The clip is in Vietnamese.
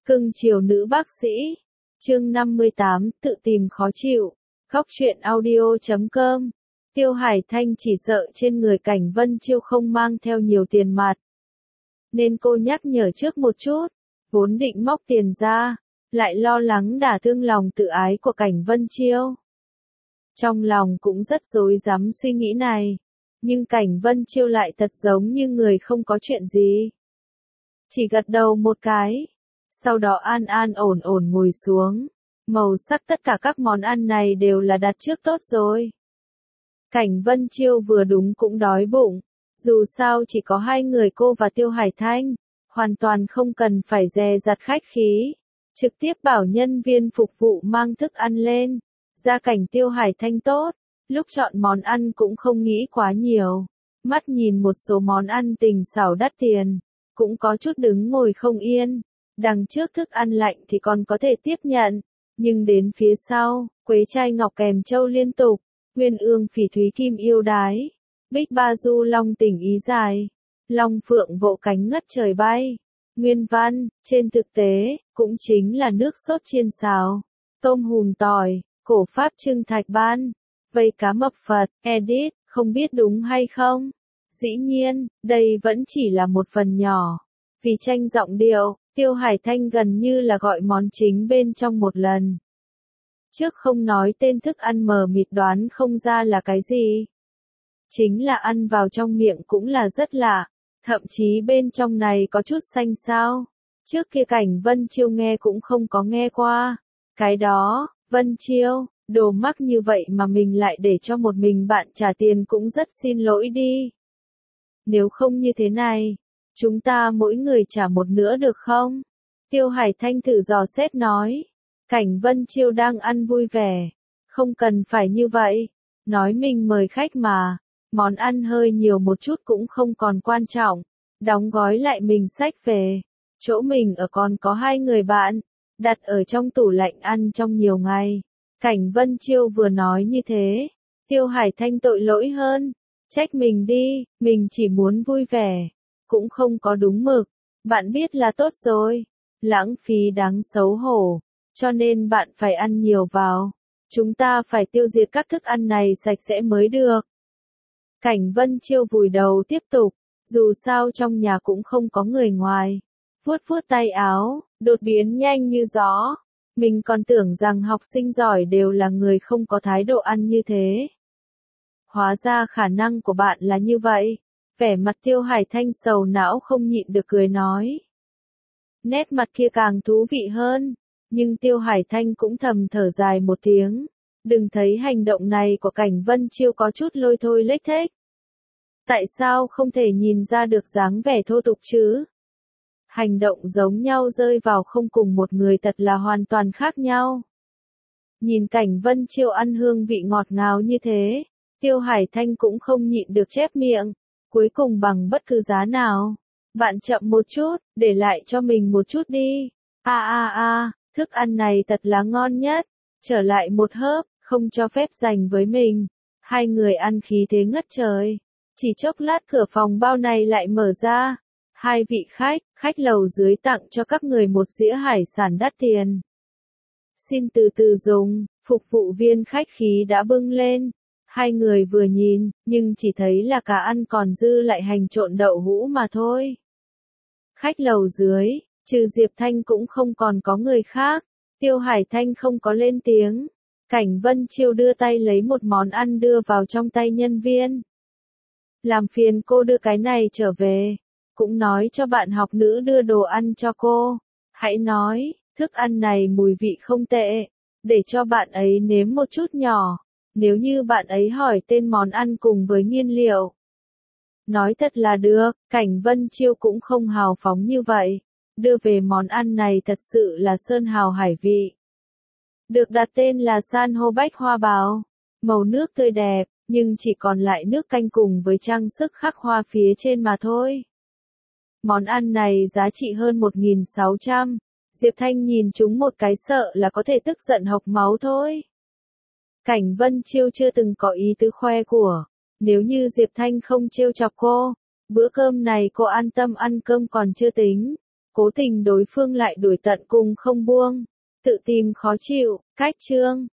Cưng chiều nữ bác sĩ. Chương 58, tự tìm khó chịu. Góc truyện audio.com. Tiêu Hải Thanh chỉ sợ trên người Cảnh Vân Chiêu không mang theo nhiều tiền mặt, nên cô nhắc nhở trước một chút, vốn định móc tiền ra, lại lo lắng đả thương lòng tự ái của Cảnh Vân Chiêu. Trong lòng cũng rất rối rắm suy nghĩ này, nhưng Cảnh Vân Chiêu lại thật giống như người không có chuyện gì. Chỉ gật đầu một cái, sau đó an an ổn ổn ngồi xuống. Màu sắc tất cả các món ăn này đều là đặt trước tốt rồi. Cảnh Vân Chiêu vừa đúng cũng đói bụng, dù sao chỉ có hai người cô và Tiêu Hải Thanh, hoàn toàn không cần phải dè dặt khách khí, trực tiếp bảo nhân viên phục vụ mang thức ăn lên. Gia cảnh Tiêu Hải Thanh tốt, lúc chọn món ăn cũng không nghĩ quá nhiều, mắt nhìn một số món ăn tình xảo đắt tiền, cũng có chút đứng ngồi không yên. Đằng trước thức ăn lạnh thì còn có thể tiếp nhận, nhưng đến phía sau, quế trai ngọc kèm châu liên tục, nguyên ương phỉ thúy kim yêu đái, bích ba du long tình ý dài, long phượng vỗ cánh ngất trời bay. Nguyên văn, trên thực tế, cũng chính là nước sốt chiên xào, tôm hùm tỏi, cổ pháp trưng thạch ban, vây cá mập Phật, edit, không biết đúng hay không? Dĩ nhiên, đây vẫn chỉ là một phần nhỏ. Vì tranh giọng điệu, Tiêu Hải Thanh gần như là gọi món chính bên trong một lần. Trước không nói tên thức ăn mờ mịt đoán không ra là cái gì. Chính là ăn vào trong miệng cũng là rất lạ, thậm chí bên trong này có chút xanh xao. Trước kia Cảnh Vân Chiêu nghe cũng không có nghe qua. Cái đó, Vân Chiêu, đồ mắc như vậy mà mình lại để cho một mình bạn trả tiền cũng rất xin lỗi đi. Nếu không như thế này, chúng ta mỗi người trả một nửa được không? Tiêu Hải Thanh thử dò xét nói. Cảnh Vân Chiêu đang ăn vui vẻ. Không cần phải như vậy. Nói mình mời khách mà. Món ăn hơi nhiều một chút cũng không còn quan trọng. Đóng gói lại mình xách về. Chỗ mình ở còn có hai người bạn. Đặt ở trong tủ lạnh ăn trong nhiều ngày. Cảnh Vân Chiêu vừa nói như thế. Tiêu Hải Thanh tội lỗi hơn. Trách mình đi, mình chỉ muốn vui vẻ. Cũng không có đúng mực. Bạn biết là tốt rồi. Lãng phí đáng xấu hổ. Cho nên bạn phải ăn nhiều vào. Chúng ta phải tiêu diệt các thức ăn này sạch sẽ mới được. Cảnh Vân Chiêu vùi đầu tiếp tục. Dù sao trong nhà cũng không có người ngoài. Vuốt vuốt tay áo, đột biến nhanh như gió. Mình còn tưởng rằng học sinh giỏi đều là người không có thái độ ăn như thế. Hóa ra khả năng của bạn là như vậy. Vẻ mặt Tiêu Hải Thanh sầu não không nhịn được cười nói. Nét mặt kia càng thú vị hơn. Nhưng Tiêu Hải Thanh cũng thầm thở dài một tiếng. Đừng thấy hành động này của Cảnh Vân Chiêu có chút lôi thôi lếch thếch. Tại sao không thể nhìn ra được dáng vẻ thô tục chứ? Hành động giống nhau rơi vào không cùng một người thật là hoàn toàn khác nhau. Nhìn Cảnh Vân Chiêu ăn hương vị ngọt ngào như thế, Tiêu Hải Thanh cũng không nhịn được chép miệng. Cuối cùng bằng bất cứ giá nào. Bạn chậm một chút, để lại cho mình một chút đi. Thức ăn này thật là ngon nhất. Trở lại một hớp, không cho phép dành với mình. Hai người ăn khí thế ngất trời. Chỉ chốc lát cửa phòng bao này lại mở ra. Hai vị khách lầu dưới tặng cho các người một dĩa hải sản đắt tiền. Xin từ từ dùng, phục vụ viên khách khí đã bưng lên. Hai người vừa nhìn, nhưng chỉ thấy là cả ăn còn dư lại hành trộn đậu hũ mà thôi. Khách lầu dưới, trừ Diệp Thanh cũng không còn có người khác. Tiêu Hải Thanh không có lên tiếng. Cảnh Vân Chiêu đưa tay lấy một món ăn đưa vào trong tay nhân viên. Làm phiền cô đưa cái này trở về. Cũng nói cho bạn học nữ đưa đồ ăn cho cô. Hãy nói, thức ăn này mùi vị không tệ. Để cho bạn ấy nếm một chút nhỏ. Nếu như bạn ấy hỏi tên món ăn cùng với nguyên liệu. Nói thật là được, Cảnh Vân Chiêu cũng không hào phóng như vậy. Đưa về món ăn này thật sự là sơn hào hải vị. Được đặt tên là san hô bách hoa bào. Màu nước tươi đẹp, nhưng chỉ còn lại nước canh cùng với trang sức khắc hoa phía trên mà thôi. Món ăn này giá trị hơn 1.600. Diệp Thanh nhìn chúng một cái sợ là có thể tức giận hộc máu thôi. Cảnh Vân Chiêu chưa từng có ý tứ khoe của. Nếu như Diệp Thanh không trêu chọc cô, bữa cơm này cô an tâm ăn cơm còn chưa tính. cố tình đối phương lại đuổi tận cùng không buông. Tự tìm khó chịu, cách chương.